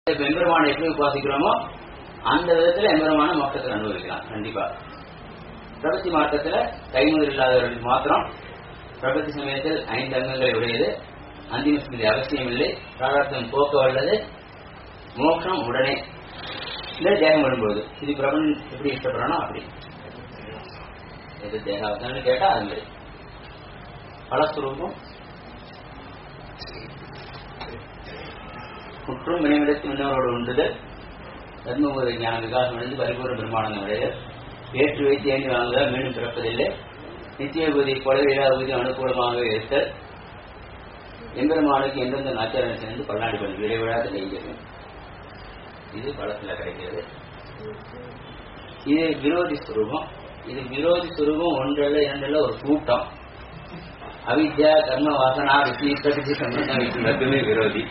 எம்பெருமானை எப்படி உபாசிக்கிறோமோ அந்த விதத்துல எம்பெருமான மோட்சத்தில் அனுபவிக்கலாம். கண்டிப்பா பிரபத்தி மார்க்கத்துல கைமுதல் இல்லாதவர்களுக்கு மாத்திரம் பிரபத்தி சமயத்தில் 5 அங்கங்களை உடையது, அந்திம ஸ்மிருதி அவசியம் இல்லை, பிராரப்தம் போக்க வல்லது, மோட்சம் உடனே இந்த தேகம் வரும்போது. இது பிரபன் எப்படி இஷ்டப்படுறோம் அப்படி எது தேகாவதான்னு கேட்டா அது மாதிரி பலஸ்வரூபம் குற்றம் வினைவிடத்து முன்னோரோடு உண்டுதல், தர்மபோத ஞான விகாசம் அடைந்து பரிபூர்ண பிரம்மாண்டம் உடையது, ஏற்று வைத்து ஏந்தி வாங்குதல், மீண்டும் பிறப்பதில்லை, நித்திய பூதி கொலை பூதி அனுகூலமாக இருத்தல், எம்பெருமானுக்கு எந்தெந்த ஆச்சாரம் சேர்ந்து பல்லாண்டு பண்ணி விரைவிடாத செய்கிறது. இது பலத்தில் கிடைக்கிறது. இது விரோதி ஸ்வரூபம். இது விரோதி ஸ்வரூபம் ஒன்றல்ல இரண்டல்ல ஒரு கூட்டம். அவித்யா கர்ம வாசனா ருச்சி பிரகிருதி சம்பந்தம் மட்டுமே விரோதி.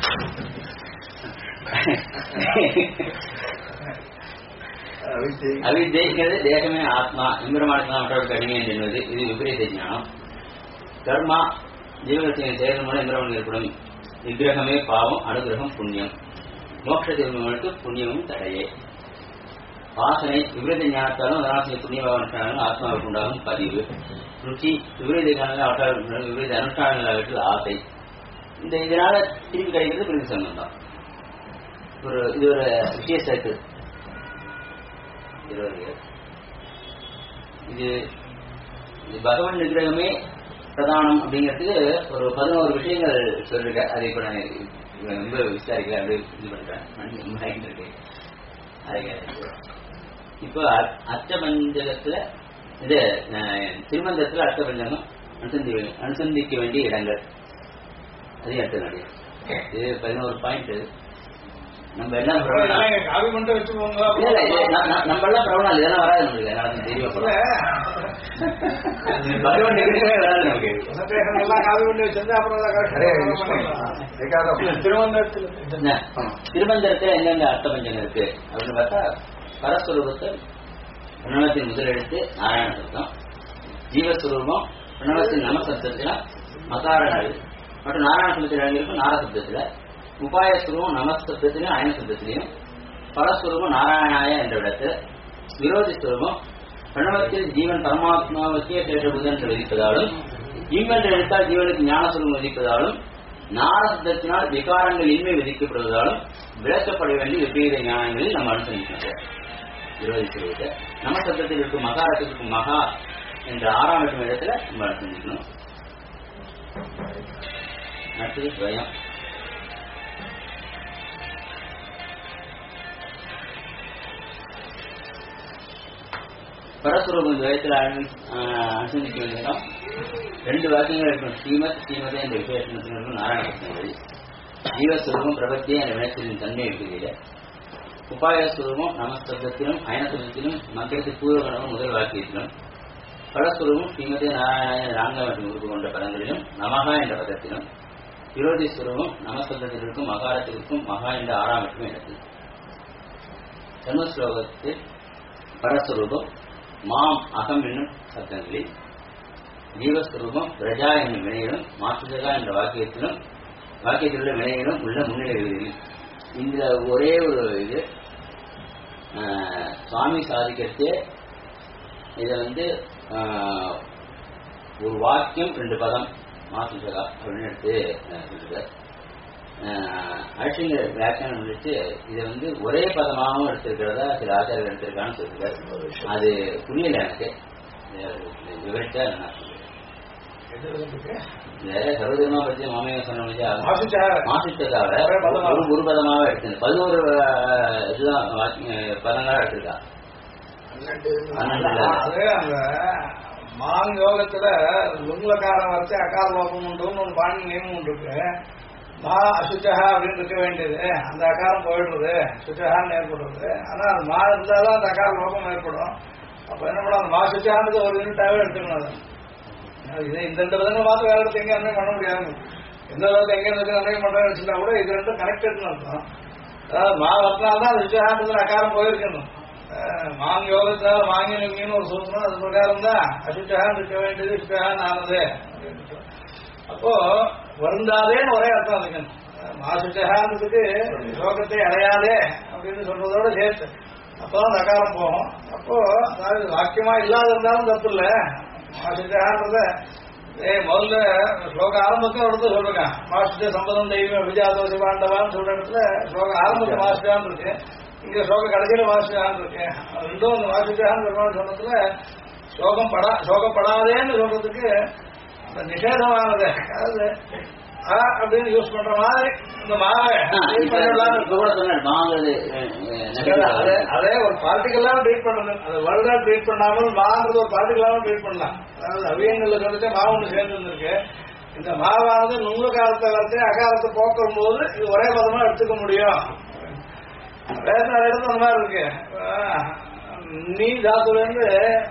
அவித்யைக்கிறது தேகமே ஆத்மா, எம்பெருமானுக்கு மற்றவர்களுக்கு அடிமை என்பது இது விபரீத ஞானம். கர்மா ஜீவனத்தின் செயல் மூலம் எம்பெருமானுக்கு ஏற்படும் விக்கிரகமே பாவம், அனுகிரகம் புண்ணியம். மோட்ச திருமணங்களுக்கு புண்ணியமும் தடையே. வாசனை விபரீத ஞானத்தாலும் அதனால் புண்ணியபாவம் ஆத்மாவுக்கு உண்டாகும் பதிவு. ருச்சி விபரீத காலங்கள் விபரீத அனுஷ்டானங்கள் ஆகத்தில் ஆசை. இந்த இதனால திருப்பி கிடைக்கிறது பிரிவு சம்பந்தம். இது ஒரு விசேஷ இருக்கு. இது பகவான் நிகிரகமே பிரதானம் அப்படிங்கிறதுக்கு ஒரு 11 விஷயங்கள் சொல்லிருக்க. அதை இப்ப நான் ரொம்ப விசாரிக்கல, அப்படி இது பண்றேன். இப்போ அஷ்டபஞ்சகத்துல இது திருமந்தத்துல அஷ்டபஞ்சகம் அனுசந்திக்க வேண்டிய இடங்கள் அது எடுத்து நடி. இது 11 பாயிண்ட். நம்ம எல்லாம் நம்ம எல்லாம் பிரபலம் இதெல்லாம் வராது நம்மளுக்கு. எனக்கு தெரியும் பகவான் நிகழ்ச்சியே வராது நமக்கு. திருமந்திரத்துல எந்தெந்த அர்த்தபஞ்சம் இருக்கு அப்படின்னு பார்த்தா, பரஸ்வரூபத்தில் பிரணவத்தின் முதலெழுத்து நாராயண சப்தம், ஜீவஸ்வரூபம் பிரணவத்தின் நமசப்தத்துல மகாரணல் மற்றும் நாராயண சப்தத்தில் அடங்கியிருக்கும் நாரசப்தத்துல, உபாயஸ்வரூபம் நமசப்தத்திலையும் அயன சப்தத்திலையும், பரஸ்வரூபம் நாராயணாய என்ற இடத்துல, விரோதி ஸ்வரூபம் பிரணவத்தில் ஜீவன் பரமாத்மாவுக்கே சேஷபுதன் என்று விதிப்பதாலும், ஜீவன் எழுத்தால் ஜீவனுக்கு ஞானஸ்வரூபம் விதிப்பதாலும், நாரசப்தத்தினால் விகாரங்கள் இன்மை விதிக்கப்படுவதாலும் விளக்கப்பட வேண்டிய விபரீத ஞானங்களில் நம்ம அனுசரிக்கின்றோம். விரோதி ஸ்வரூபத்தை நமசப்தத்தில் இருக்கும் மகாரத்தில் இருக்கும் மகா என்ற 6ஆம் இடத்துல நம்ம அனுசரிக்கணும். அடுத்தது ஸ்வயம். பரஸ்வரூபம் துவயத்தில் அனுசந்திக்க வேண்டிய 2 வாக்கியங்கள் இருக்கும். ஸ்ரீமத் ஸ்ரீமதே என்ற விசேஷத்தில் இருக்கும் நாராயணகிருஷ்ணன். ஜீவஸ்வரூபம் பிரபத்தியே என்ற வினத்தின் தன்மை இருக்கிறது. உபாயஸ்வரூபம் நமசப்தத்திலும் அயனசப்தத்திலும் மக்களுக்கு பூர்வகணமும் முதல் வாக்கியத்திலும், பரஸ்வரூபம் ஸ்ரீமதே நாராயண 4ஆம் மற்றும் உறுப்பு கொண்ட பதங்களிலும் நமகா என்ற பதத்திலும், விரோதி ஸ்வரூபம் நமசப்தத்திற்கும் மகாரத்திற்கும் மகா என்ற 6ஆம் மற்றும் இடத்தில். தனுஸ்லோகத்தில் பரஸ்வரூபம் மாம் அகம் என்னும் சப்தங்களில், ஜீவஸ்வரூபம் பிரஜா என்னும் வினையிலும் மாசுஜகா என்ற வாக்கியத்திலுள்ள வினையிலும் உள்ள முன்னிலைகளில். இந்த ஒரே ஒரு இது சுவாமி சாதிக்கிறதே இதை ஒரு வாக்கியம் 2 பதம் மாசுஜகா அப்படின்னு எடுத்து சொல்லுங்க. அழிங்க வியாக்கியானம் முடிச்சு இதை ஒரே பதமாகவும் எடுத்திருக்கிறதா சில ஆச்சாரியர்கள் எடுத்திருக்கான்னு சொல்லுங்க. அது புரியல எனக்கு, விவரிச்சா என்ன சர்வதர்மா பற்றி மாமையா சொன்ன மாசுச்சகாவை ஒரு பதமாக எடுத்து 11 இதுதான் பதங்களா எடுத்திருக்கா. மாங் யோகத்துல லுங்லகாரம் வச்சு அகார லோகம் உண்டு, பாணி நியமம் உண்டு இருக்கு. மா அசுச்சகா அப்படின்னு இருக்க வேண்டியது, அந்த அகாரம் போயிடுறது, சுச்சகான்னு ஏற்படுறது. ஆனா அது மா இருந்தாலும் அந்த அகார லோகம் ஏற்படும். அப்ப என்ன பண்ண அந்த மா சுச்சகானது ஒரு யூனிட்டாவே எடுத்துக்கணும். இது இந்த 2 விதங்கள் பார்த்து வேற இடத்துல எங்க அன்னையும் பண்ண முடியாது. எந்த விதத்தை எங்க இருக்கு அன்னையும் பண்றேன்னு வச்சுட்டா கூட இது 2 கனெக்டட்னு அர்த்தம். அதாவது மா வத்தினால்தான் அது சுச்சகானது அகாரம் போயிருக்கணும். மாங் யோகத்தால் வாங்கினு ஒரு சூத்திரம், அது பிரகாரம் தான் அசுச்சகான் இருக்க வேண்டியது சுச்சகான் ஆனது. அப்போ வருந்தாதேன்னு ஒரே அர்த்தம் இருக்கணும். மாசுச்சகான்றதுக்கு சோகத்தை அடையாதே அப்படின்னு சொல்றதோட சேர்த்து அப்பதான் நகாரம் போகும். அப்போ அதாவது வாக்கியமா இல்லாத இருந்தாலும் தப்பு இல்ல. மாசுச்சகான்றத முதல்ல ஸ்லோக ஆரம்பத்தையும் எடுத்து சொல்றேன். மாசுச்ச சம்பதம் தெய்வம் விஜயாதோசி பாண்டவான்னு சொல்ற இடத்துல ஸ்லோக ஆரம்பத்தை மாசுச்சான் இருக்கு, இங்க ஸ்லோக கடைசியில மாசுச்சான் இருக்கு. ரெண்டும் அந்த மாசுச்சான்னு சொன்னதுல சோகப்படாதேன்னு சொல்றதுக்கு அந்த நிஷேதமானது, அதாவது அப்படின்னு யூஸ் பண்ற மாதிரி இந்த மாவை அதே ஒரு பார்ட்டிகலாக ட்ரீட் பண்ணணும். அது வருடா ட்ரீட் பண்ணாமல் மாங்கிறது ஒரு பார்ட்டிகலாக ட்ரீட் பண்ணலாம். அதாவது அவியங்கள்ல சொல்லிட்டு மாவு ஒன்று சேர்ந்து இருக்கு. இந்த மாவானது நுங்கு காலத்தை வந்து அகாலத்தை போக்கும் போது இது ஒரே பதமா எடுத்துக்க முடியும். வேற நிறைய இடத்துல அந்த மாதிரி இருக்கு. நீ தாத்துல இருந்து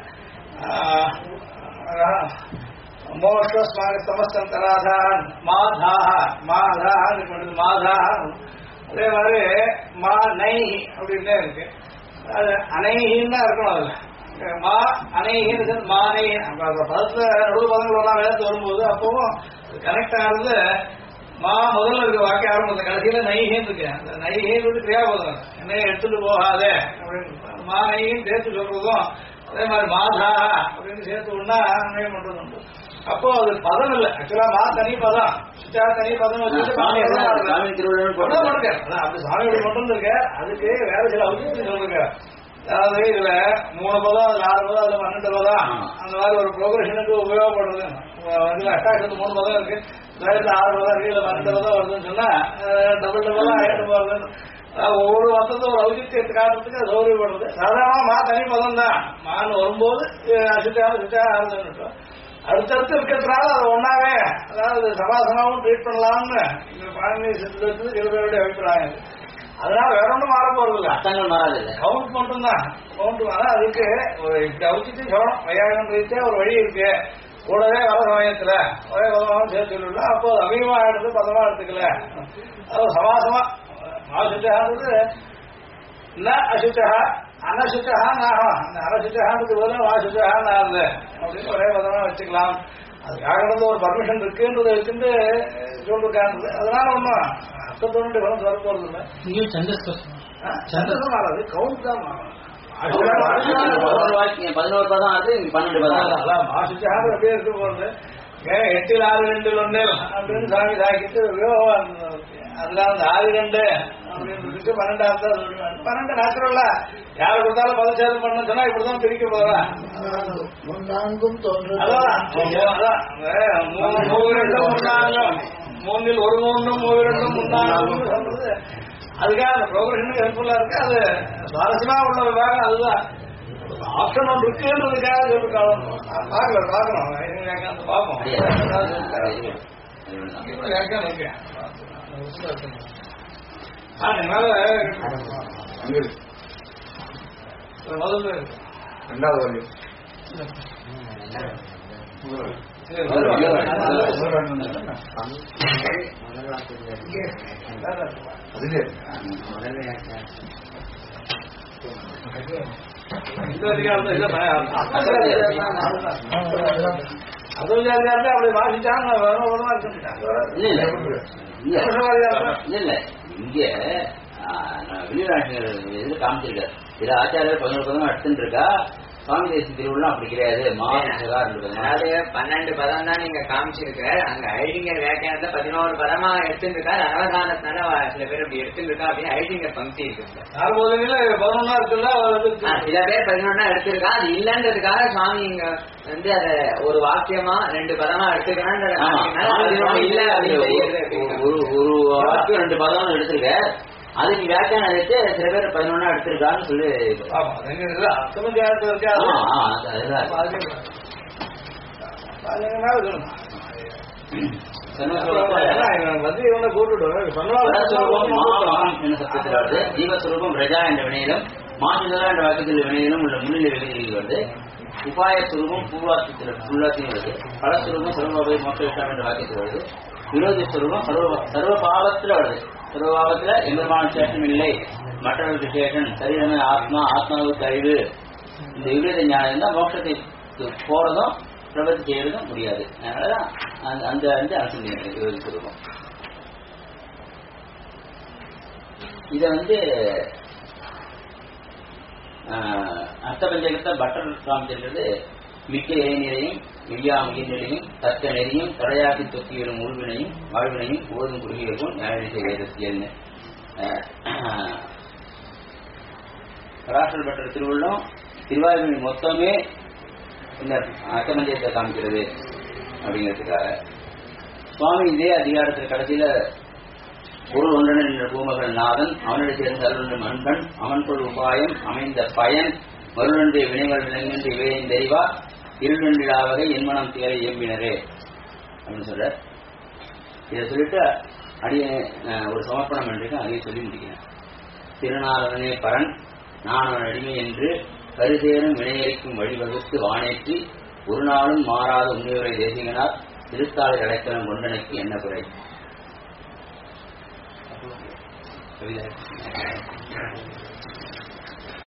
சமஸ்தராதான் மாதான் அதே மாதிரி மா நை அப்படின்ட்டே இருக்கு. அது அனைகின்னு தான் இருக்கணும். அதுல மா அனைகின்னு மானை பதத்துல நடுவு பதங்களெல்லாம் வேலை வரும்போது அப்பவும் கனெக்ட் ஆகிறது மா முதல்ல இருக்க வாக்கிய ஆரம்பத்தை கடைசியில நைகின்னு இருக்கு. அந்த நைகின்னு கிரியாபதம் என்னைய எடுத்துட்டு போகாதே அப்படின்னு மா நைகின்னு சேர்த்து சொல்றதும் அதே மாதிரி மாதா அப்படின்னு சேர்த்து ஒன்னா நிர்ணயம் பண்றது உண்டு. அப்போ அது பதம் இல்லை. ஆக்சுவலா மா தனி பதம், சுச்சா தனி பதம் வச்சுட்டு அப்படி சாமியோட மட்டும் இருக்கு. அதுக்கு வேற சில அவசியம் சொல்லுங்க. அதாவது இதுல 3 பதம், அது 4 பதம், அதுல 12 பதம், அந்த மாதிரி ஒரு ப்ரோக்ரஷனுக்கு உபயோகப்படுறது. இதுல அட்டாக்ஷன் 3 பதம் இருக்கு, வேறத்துல 6 பதம் இருக்கு, இதுல 12 பதம் வருதுன்னு சொன்னா டபுள் டபுளா ஆயிட்டு போறது. ஒவ்வொரு வசத்தை ஒரு ஔச்சியத்தை காட்டுறதுக்கு அது சௌகரியப்படுறது. சாதாரணமா மா தனி பதம் தான். மான்னு வரும்போது சுச்சா ஆரம்பிச்சு அடுத்தடுத்து இருக்கிறதுனால அது ஒன்னாவே, அதாவது சமாசமாவும் ட்ரீட் பண்ணலாம்னு இந்த பாணினி சித்தத்துக்கு சில பேருடைய அபிப்பிராயம். அதனால வேற ஒன்றும் மாற போறது இல்லை, அர்த்தங்கள் மாறாது, கவுண்ட் மட்டும்தான். கவுண்ட் மாற அதுக்கு இப்படி அவுச்சிட்டு சொல்லணும். வையாகம் ரீதியா ஒரு வழி இருக்கு. கூடவே வர சமயத்துல ஒரே பதமாவும் சேர்த்து சொல்லலாம். அப்போ அது அதிகமா எடுத்து பதமா எடுத்துக்கல. அது சமாசமா மாசுச்சான்றது ந அசுச்சா அனசுச்சான்னு ஆகும். அந்த அனசுச்சான்றது போல வாசுச்சான்னு ஆகுது அப்படின்னு ஒரே பதமா வச்சுக்கலாம். அதுக்காக ஒரு பர்மிஷன் இருக்குன்றதை வச்சுட்டு சொல்லிருக்காங்க. அதனால ஒன்றும் அர்த்தத்தோடு பலம் சொல்ல போறது இல்லை. சந்தோஷம் மாறாது, கவுண்ட் தான் மாறும். 11 பதம் அது 12 பதம். மாசுச்சான் அப்படியே இருக்க போறது. 8 6 2 1 அப்படின்னு சாமி சாக்கிட்டு வியோகம். அதனால அந்த 6 2 அப்படின்னு 12 தான் சொல்லுவாங்க. 12 நேச்சுரலா யாரு கொடுத்தாலும் பதச்சேதம் பண்ண சொன்னா இப்படிதான் பிரிக்க போறேன். மூணில் ஒரு 3 3 3 சொல்றது அதுக்காக அந்த ப்ரோக்ரஷனுக்கு ஹெல்ப்ஃபுல்லா இருக்கு. அது சுவாரஸ்யமா உள்ள விவாகம். அதுதான் ஆப்ஷன் ஒன்று இருக்குன்றதுக்காக சொல்லிருக்காங்க. பார்க்கணும் பார்ப்போம். முதல்ல 2வது வழி இந்த அதிகாரத்தை அப்படி வாசிச்சாங்க. இல்ல இங்க வெளிநாட்டு இதுல காமிச்சிருக்காரு. சில ஆச்சாரியர் 11 பதம் எடுத்துட்டு இருக்கா. சுவாமி தேசி திருவிழா அப்படி கிடையாது. அதாவது 12 பதம் தான் நீங்க காமிச்சிருக்க. அங்க ஐடிங்கர் வியாக்கியானத்தை 11 பதமா எடுத்துட்டு இருக்கா. அவதானத்தினால சில பேர் அப்படி எடுத்துட்டு இருக்கா அப்படின்னு ஐடிங்கர் பங்கி இருக்கு. சில பேர் 11 எடுத்திருக்கா. அது இல்லன்றதுக்காக சுவாமி இங்க வந்து அத ஒரு வாக்கியமா 2 பதமா எடுத்துக்கிறான். இல்ல ஒரு வாக்கியம் 2 பதம் எடுத்திருக்க. அதுக்கு வியாக்கியானம் எடுத்து சில பேர் 11 எடுத்திருக்கான்னு சொல்லி ஜீவஸ்வரூபம் ரஜா என்ற வினையிலும் மாசுதா என்ற வாக்கியத்தில் வினையிலும் உள்ள முன்னிலை வெளியில் வருது. உபாய சுரூபம் பூர்வாத்தியும் வருது. பலஸ்வரூபம் சர்வபாவை மோட்சம் என்ற வாக்கியத்தில் வருது. விரோதி ஸ்வரூபம் சர்வ பாவத்தில் வருது. சர்வபாவத்துல எம்பெருமான சேஷம் இல்லை, மற்றவர்களுக்கு சேஷன், சரீரமே ஆத்மா, ஆத்மாவுக்கு அறிவு. இந்த விபரீத ஞானம் தான் மோட்சத்தை போறதும் பிரபத்தி செய்யறதும் முடியாது. அதனாலதான் அந்த அனுசந்தியம் விரோதி ஸ்வரூபம். இதை அர்த்தபஞ்சகத்தை பட்டர் காமிச்சிருக்கிறது. மிக்க இளைஞரையும் மில்லா முயற்சியையும் தக்க நெறியும் தடையாக்கி தொக்கிவிடும் உருவினையும் வாழ்வினையும் போதும் குறுகியவும் நியாயத்தை வேதத்தியல்னு பராசர பட்டர் திருவுள்ளம் திருவாயுமொழி மொத்தமே இந்த அர்த்தபஞ்சகத்தை காமிக்கிறது அப்படிங்கிறதுக்காக சுவாமி இதே அதிகாரத்தில் கடைசியில பொருள் ஒன்றன் என்ற பூமகள் நாதன் அவனிடம் சேர்ந்த அருள் மண்பன் அவன் பொருள் உபாயம் அமைந்த பயன் மருளன்றை வினைகள் விளங்கின்ற இவையின் தெரிவா இருளன்றிடாவகை என்மனம் தேரை இயம்பினரே அப்படின்னு சொல்ற. இதை சொல்லிட்டு அடிய ஒரு சமர்ப்பணம் என்று அதையும் சொல்லி முடிக்கிறேன். திருநாளனே பரன் நான் அவன் அடிமை என்று கருதேறும் வினையளிக்கும் வழிவகுத்து வானேற்றி ஒரு நாளும் மாறாத உண்மையுரை தேசிகனார் திருத்தாளை அடைக்கலம் கொண்டனுக்கு என்ன குறை? கவிதை